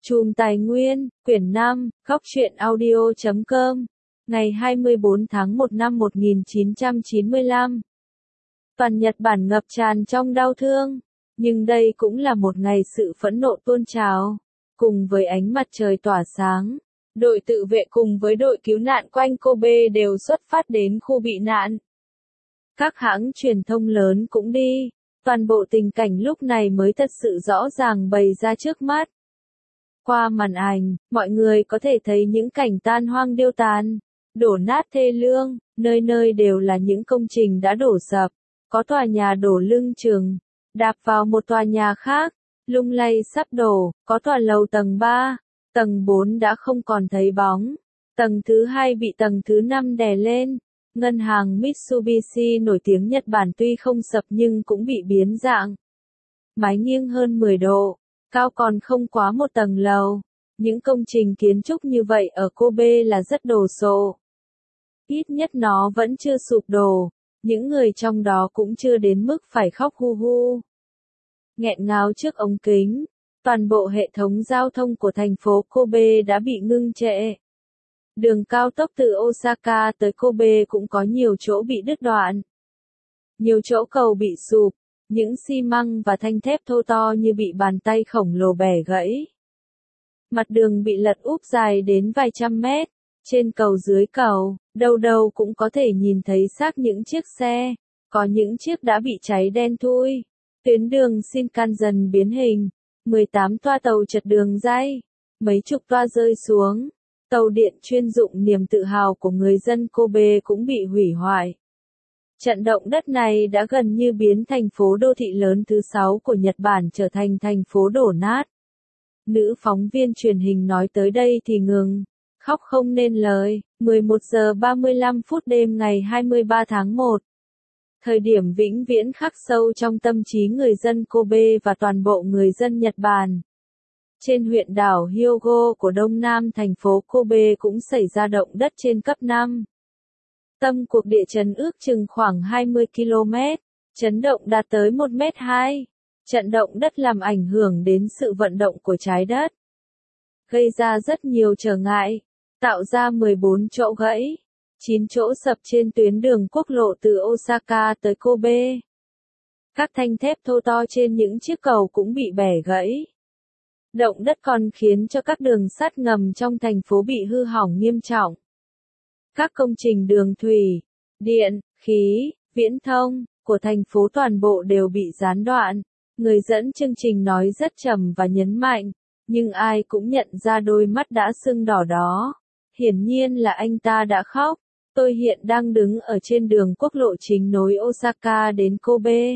Chùm Tài nguyên, quyển 5, góc truyện audio.com, ngày 24 tháng 1 năm 1995. Toàn Nhật Bản ngập tràn trong đau thương, nhưng đây cũng là một ngày sự phẫn nộ tuôn trào. Cùng với ánh mặt trời tỏa sáng, đội tự vệ cùng với đội cứu nạn quanh Kobe đều xuất phát đến khu bị nạn. Các hãng truyền thông lớn cũng đi, toàn bộ tình cảnh lúc này mới thật sự rõ ràng bày ra trước mắt. Qua màn ảnh, mọi người có thể thấy những cảnh tan hoang điêu tàn, đổ nát thê lương, nơi nơi đều là những công trình đã đổ sập, có tòa nhà đổ lưng chừng, đạp vào một tòa nhà khác, lung lay sắp đổ, có tòa lầu tầng 3, tầng 4 đã không còn thấy bóng, tầng thứ 2 bị tầng thứ 5 đè lên. Ngân hàng Mitsubishi nổi tiếng Nhật Bản tuy không sập nhưng cũng bị biến dạng. Mái nghiêng hơn 10 độ, cao còn không quá một tầng lầu. Những công trình kiến trúc như vậy ở Kobe là rất đồ sộ. Ít nhất nó vẫn chưa sụp đổ, những người trong đó cũng chưa đến mức phải khóc hu hu. Nghẹn ngào trước ống kính, toàn bộ hệ thống giao thông của thành phố Kobe đã bị ngưng trệ. Đường cao tốc từ Osaka tới Kobe cũng có nhiều chỗ bị đứt đoạn. Nhiều chỗ cầu bị sụp, những xi măng và thanh thép thô to như bị bàn tay khổng lồ bẻ gãy. Mặt đường bị lật úp dài đến vài trăm mét, trên cầu dưới cầu, đâu đâu cũng có thể nhìn thấy xác những chiếc xe, có những chiếc đã bị cháy đen thui. Tuyến đường Shinkansen biến hình, 18 toa tàu trật đường ray, mấy chục toa rơi xuống. Tàu điện chuyên dụng niềm tự hào của người dân Kobe cũng bị hủy hoại. Trận động đất này đã gần như biến thành phố đô thị lớn thứ 6 của Nhật Bản trở thành thành phố đổ nát. Nữ phóng viên truyền hình nói tới đây thì ngừng, khóc không nên lời. 11 giờ 35 phút đêm ngày 23 tháng 1. Thời điểm vĩnh viễn khắc sâu trong tâm trí người dân Kobe và toàn bộ người dân Nhật Bản. Trên huyện đảo Hyogo của đông nam thành phố Kobe cũng xảy ra động đất trên cấp 5. Tâm cuộc địa chấn ước chừng khoảng 20 km, chấn động đạt tới 1,2 m. Trận động đất làm ảnh hưởng đến sự vận động của trái đất, gây ra rất nhiều trở ngại, tạo ra 14 chỗ gãy, 9 chỗ sập trên tuyến đường quốc lộ từ Osaka tới Kobe. Các thanh thép thô to trên những chiếc cầu cũng bị bẻ gãy. Động đất còn khiến cho các đường sắt ngầm trong thành phố bị hư hỏng nghiêm trọng. Các công trình đường thủy, điện, khí, viễn thông của thành phố toàn bộ đều bị gián đoạn. Người dẫn chương trình nói rất trầm và nhấn mạnh, nhưng ai cũng nhận ra đôi mắt đã sưng đỏ đó. Hiển nhiên là anh ta đã khóc. Tôi hiện đang đứng ở trên đường quốc lộ chính nối Osaka đến Kobe.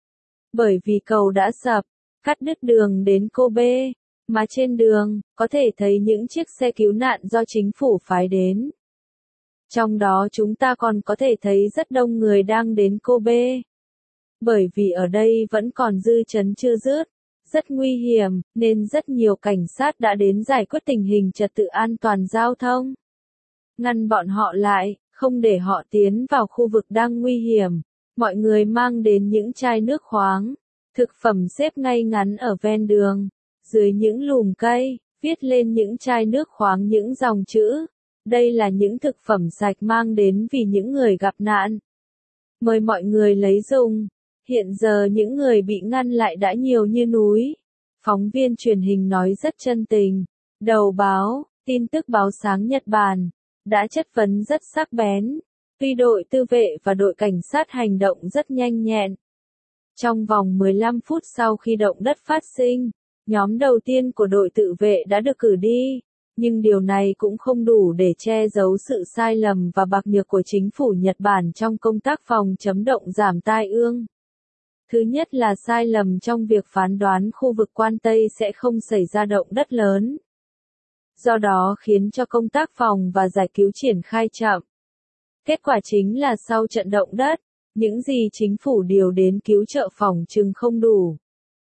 Bởi vì cầu đã sập, cắt đứt đường đến Kobe. Mà trên đường, có thể thấy những chiếc xe cứu nạn do chính phủ phái đến. Trong đó chúng ta còn có thể thấy rất đông người đang đến Kobe. Bởi vì ở đây vẫn còn dư chấn chưa dứt, rất nguy hiểm, nên rất nhiều cảnh sát đã đến giải quyết tình hình trật tự an toàn giao thông. Ngăn bọn họ lại, không để họ tiến vào khu vực đang nguy hiểm. Mọi người mang đến những chai nước khoáng, thực phẩm xếp ngay ngắn ở ven đường. Dưới những lùm cây, viết lên những chai nước khoáng những dòng chữ. Đây là những thực phẩm sạch mang đến vì những người gặp nạn. Mời mọi người lấy dùng. Hiện giờ những người bị ngăn lại đã nhiều như núi. Phóng viên truyền hình nói rất chân tình. Đầu báo, tin tức báo sáng Nhật Bản, đã chất vấn rất sắc bén. Tuy đội tư vệ và đội cảnh sát hành động rất nhanh nhẹn. Trong vòng 15 phút sau khi động đất phát sinh, nhóm đầu tiên của đội tự vệ đã được cử đi, nhưng điều này cũng không đủ để che giấu sự sai lầm và bạc nhược của chính phủ Nhật Bản trong công tác phòng chống động giảm tai ương. Thứ nhất là sai lầm trong việc phán đoán khu vực Quan Tây sẽ không xảy ra động đất lớn. Do đó khiến cho công tác phòng và giải cứu triển khai chậm. Kết quả chính là sau trận động đất, những gì chính phủ điều đến cứu trợ phòng chừng không đủ.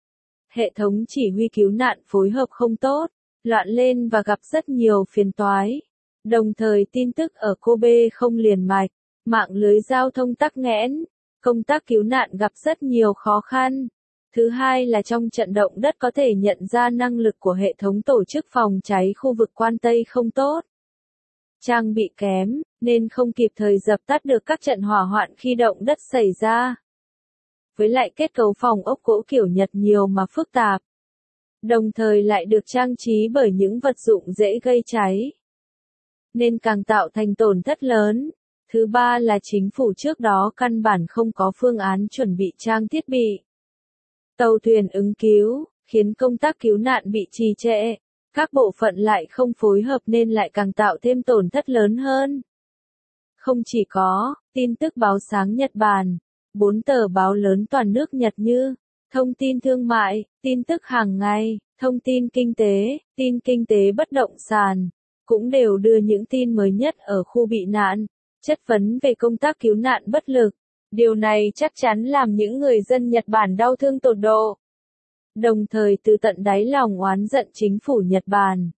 Hệ thống chỉ huy cứu nạn phối hợp không tốt, loạn lên và gặp rất nhiều phiền toái. Đồng thời tin tức ở Kobe không liền mạch, mạng lưới giao thông tắc nghẽn, công tác cứu nạn gặp rất nhiều khó khăn. Thứ hai là trong trận động đất có thể nhận ra năng lực của hệ thống tổ chức phòng cháy khu vực Quan Tây không tốt. Trang bị kém, nên không kịp thời dập tắt được các trận hỏa hoạn khi động đất xảy ra. Với lại kết cấu phòng ốc gỗ kiểu Nhật nhiều mà phức tạp. Đồng thời lại được trang trí bởi những vật dụng dễ gây cháy. Nên càng tạo thành tổn thất lớn. Thứ ba là chính phủ trước đó căn bản không có phương án chuẩn bị trang thiết bị. Tàu thuyền ứng cứu, khiến công tác cứu nạn bị trì trệ. Các bộ phận lại không phối hợp nên lại càng tạo thêm tổn thất lớn hơn. Không chỉ có, tin tức báo sáng Nhật Bản, 4 tờ báo lớn toàn nước Nhật như Thông tin Thương mại, Tin tức hàng ngày, Thông tin kinh tế bất động sản, cũng đều đưa những tin mới nhất ở khu bị nạn, chất vấn về công tác cứu nạn bất lực. Điều này chắc chắn làm những người dân Nhật Bản đau thương tột độ. Đồng thời từ tận đáy lòng oán giận chính phủ Nhật Bản.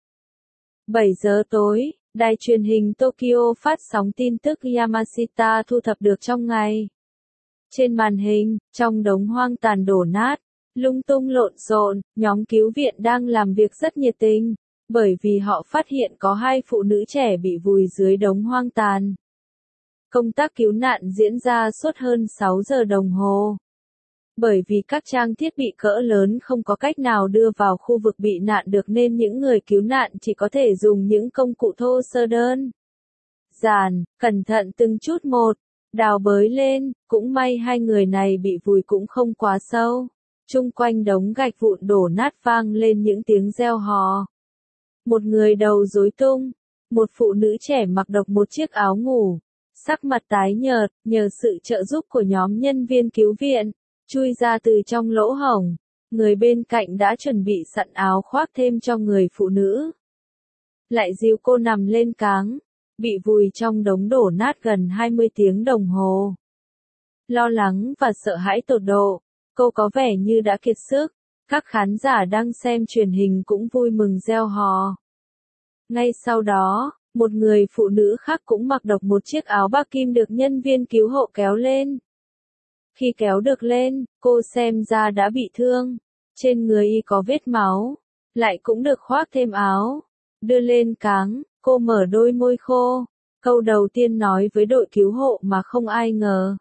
7 giờ tối, đài truyền hình Tokyo phát sóng tin tức Yamashita thu thập được trong ngày. Trên màn hình, trong đống hoang tàn đổ nát, lung tung lộn xộn, nhóm cứu viện đang làm việc rất nhiệt tình, bởi vì họ phát hiện có 2 phụ nữ trẻ bị vùi dưới đống hoang tàn. Công tác cứu nạn diễn ra suốt hơn 6 giờ đồng hồ. Bởi vì các trang thiết bị cỡ lớn không có cách nào đưa vào khu vực bị nạn được nên những người cứu nạn chỉ có thể dùng những công cụ thô sơ đơn giản, cẩn thận từng chút một, đào bới lên, cũng may 2 người này bị vùi cũng không quá sâu. Chung quanh đống gạch vụn đổ nát vang lên những tiếng reo hò. Một người đầu rối tung, một phụ nữ trẻ mặc độc một chiếc áo ngủ, sắc mặt tái nhợt, nhờ sự trợ giúp của nhóm nhân viên cứu viện, chui ra từ trong lỗ hổng. Người bên cạnh đã chuẩn bị sẵn áo khoác thêm cho người phụ nữ. Lại dìu cô nằm lên cáng, bị vùi trong đống đổ nát gần 20 tiếng đồng hồ. Lo lắng và sợ hãi tột độ, cô có vẻ như đã kiệt sức. Các khán giả đang xem truyền hình cũng vui mừng reo hò. Ngay sau đó, một người phụ nữ khác cũng mặc độc một chiếc áo ba kim được nhân viên cứu hộ kéo lên. Khi kéo được lên, cô xem ra đã bị thương. Trên người y có vết máu, lại cũng được khoác thêm áo. Đưa lên cáng, cô mở đôi môi khô. Câu đầu tiên nói với đội cứu hộ mà không ai ngờ.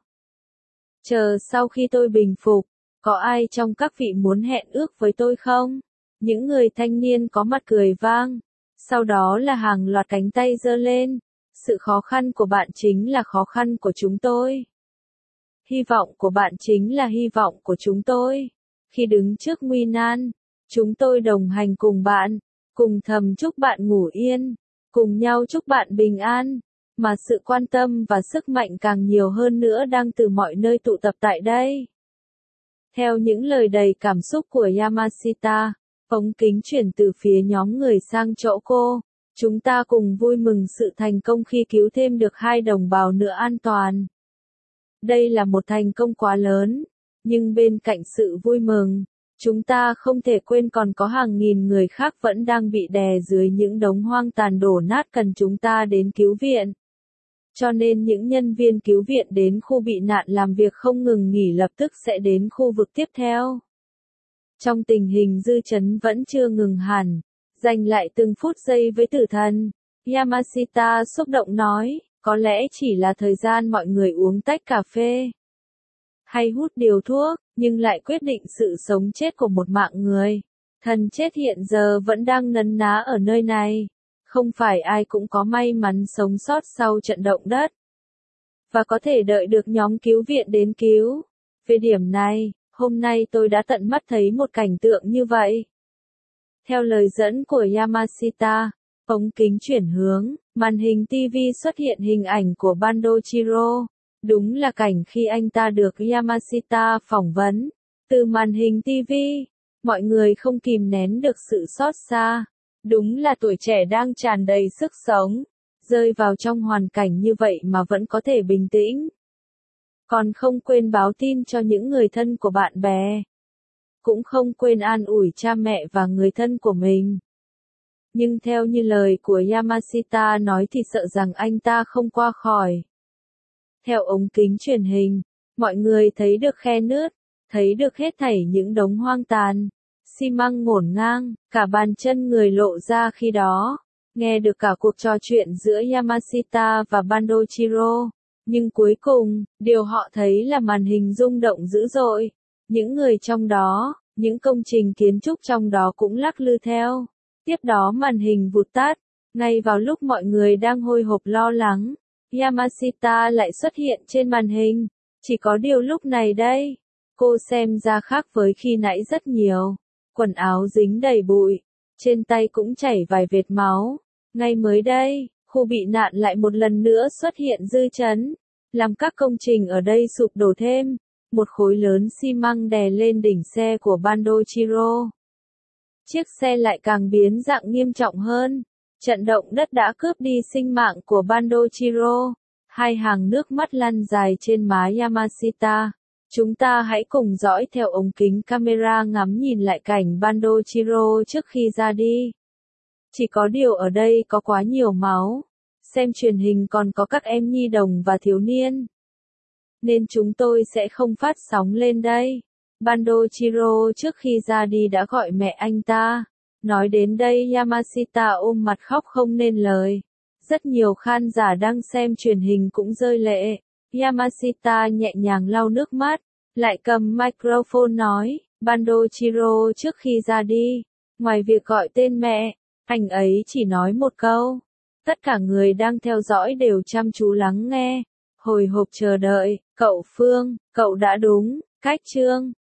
Chờ sau khi tôi bình phục, có ai trong các vị muốn hẹn ước với tôi không? Những người thanh niên có mặt cười vang. Sau đó là hàng loạt cánh tay giơ lên. Sự khó khăn của bạn chính là khó khăn của chúng tôi. Hy vọng của bạn chính là hy vọng của chúng tôi. Khi đứng trước nguy nan, chúng tôi đồng hành cùng bạn, cùng thầm chúc bạn ngủ yên, cùng nhau chúc bạn bình an, mà sự quan tâm và sức mạnh càng nhiều hơn nữa đang từ mọi nơi tụ tập tại đây. Theo những lời đầy cảm xúc của Yamashita, ống kính chuyển từ phía nhóm người sang chỗ cô. Chúng ta cùng vui mừng sự thành công khi cứu thêm được 2 đồng bào nữa an toàn. Đây là một thành công quá lớn, nhưng bên cạnh sự vui mừng, chúng ta không thể quên còn có hàng nghìn người khác vẫn đang bị đè dưới những đống hoang tàn đổ nát cần chúng ta đến cứu viện. Cho nên những nhân viên cứu viện đến khu bị nạn làm việc không ngừng nghỉ lập tức sẽ đến khu vực tiếp theo. Trong tình hình dư chấn vẫn chưa ngừng hẳn, giành lại từng phút giây với tử thần, Yamashita xúc động nói, có lẽ chỉ là thời gian mọi người uống tách cà phê hay hút điều thuốc, nhưng lại quyết định sự sống chết của một mạng người. Thần chết hiện giờ vẫn đang nấn ná ở nơi này. Không phải ai cũng có may mắn sống sót sau trận động đất. Và có thể đợi được nhóm cứu viện đến cứu. Về điểm này, hôm nay tôi đã tận mắt thấy một cảnh tượng như vậy. Theo lời dẫn của Yamashita, ống kính chuyển hướng, màn hình TV xuất hiện hình ảnh của Bandochiro. Đúng là cảnh khi anh ta được Yamashita phỏng vấn. Từ màn hình TV, mọi người không kìm nén được sự xót xa. Đúng là tuổi trẻ đang tràn đầy sức sống. Rơi vào trong hoàn cảnh như vậy mà vẫn có thể bình tĩnh. Còn không quên báo tin cho những người thân của bạn bè. Cũng không quên an ủi cha mẹ và người thân của mình. Nhưng theo như lời của Yamashita nói thì sợ rằng anh ta không qua khỏi. Theo ống kính truyền hình, mọi người thấy được khe nứt, thấy được hết thảy những đống hoang tàn, xi măng ngổn ngang, cả bàn chân người lộ ra khi đó, nghe được cả cuộc trò chuyện giữa Yamashita và Bandochiro, nhưng cuối cùng, điều họ thấy là màn hình rung động dữ dội, những người trong đó, những công trình kiến trúc trong đó cũng lắc lư theo. Tiếp đó màn hình vụt tắt, ngay vào lúc mọi người đang hồi hộp lo lắng, Yamashita lại xuất hiện trên màn hình, chỉ có điều lúc này đây, cô xem ra khác với khi nãy rất nhiều, quần áo dính đầy bụi, trên tay cũng chảy vài vệt máu, ngay mới đây, khu bị nạn lại một lần nữa xuất hiện dư chấn, làm các công trình ở đây sụp đổ thêm, một khối lớn xi măng đè lên đỉnh xe của Bandochiro. Chiếc xe lại càng biến dạng nghiêm trọng hơn. Trận động đất đã cướp đi sinh mạng của Bandochiro. Hai hàng nước mắt lăn dài trên má Yamashita. Chúng ta hãy cùng dõi theo ống kính camera ngắm nhìn lại cảnh Bandochiro trước khi ra đi. Chỉ có điều ở đây có quá nhiều máu. Xem truyền hình còn có các em nhi đồng và thiếu niên. Nên chúng tôi sẽ không phát sóng lên đây. Bandochiro trước khi ra đi đã gọi mẹ anh ta. Nói đến đây Yamashita ôm mặt khóc không nên lời. Rất nhiều khán giả đang xem truyền hình cũng rơi lệ. Yamashita nhẹ nhàng lau nước mắt, lại cầm microphone nói, Bandochiro trước khi ra đi, ngoài việc gọi tên mẹ, anh ấy chỉ nói một câu. Tất cả người đang theo dõi đều chăm chú lắng nghe, hồi hộp chờ đợi, cậu Phương, cậu đã đúng, cách chương.